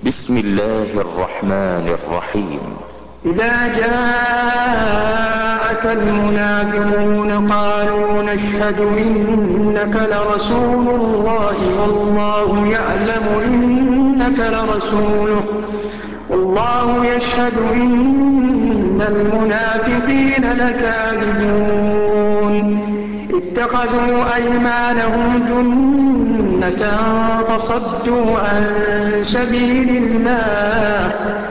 بسم الله الرحمن الرحيم. إذا جاءك المنافقون قالوا نشهد إنك لرسول الله والله يعلم إنك لرسوله والله يشهد إن المنافقين لكاذبون اتخذوا أيمانهم جنة فصدوا عن سبيل الله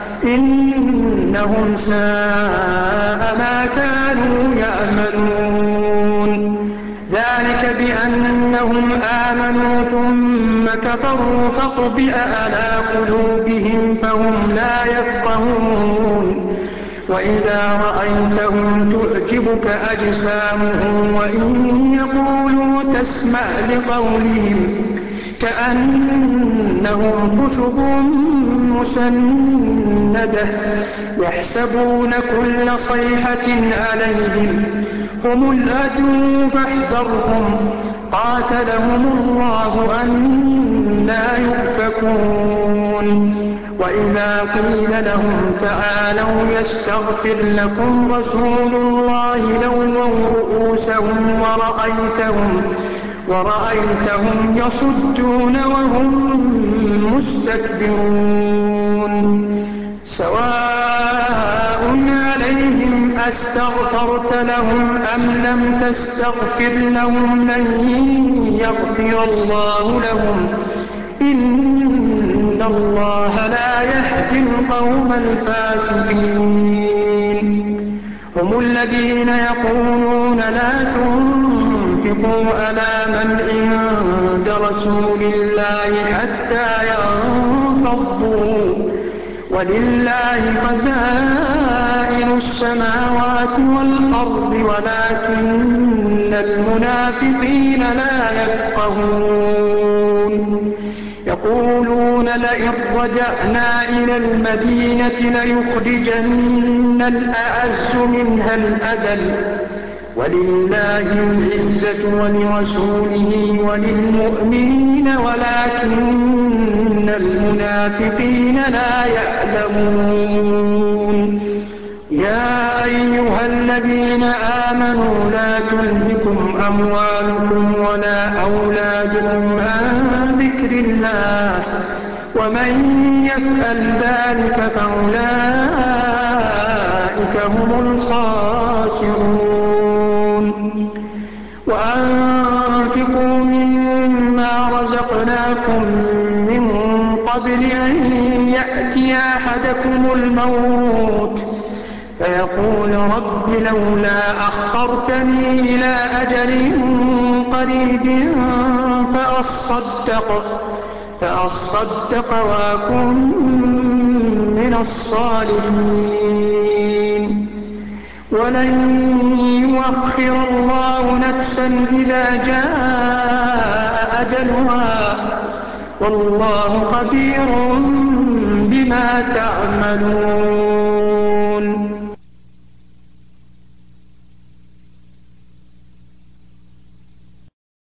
إنهم ساء ما كانوا يعملون ذلك بأنهم آمنوا ثم كفروا فطبع على قلوبهم فهم لا يفقهون وإذا رأيتهم تعجبك أجسامهم وإن يقولوا تسمع لقولهم كأنهم خشب مسندة يحسبون كل صيحة عليهم هم العدو فاحذرهم قاتلهم الله أنى يؤفكون وإذا قيل لهم تعالوا يستغفر لكم رسول الله لووا رؤوسهم ورأيتهم يصدون وهم مستكبرون سواء عليهم أستغفرت لهم أم لم تستغفر لهم لن يغفر الله لهم إن الله لا يهدي القوم الفاسقين هم الذين يقولون لا تنفقوا على من عند رسول الله حتى ينفضوا ولله خزائن السماوات والأرض ولكن المنافقين لا يفقهون يقولون لئن رجعنا إلى المدينة ليخرجن الأعز منها الأذل ولله العزة ولرسوله وللمؤمنين ولكن المنافقين لا يعلمون يا أيها الذين آمنوا لا تلهكم أموالكم ولا أولادكم عن ذكر الله ومن يفعل ذلك فأولئك هم الخاسرون وأنفقوا مما رزقناكم من قبل أن يأتي أحدكم الموت فيقول رب لولا أخرتني إلى أجل قريب فأصدق وأكن من الصالحين ولن يؤخر الله نفسا إذا جاء أجلها والله خبير بما تعملون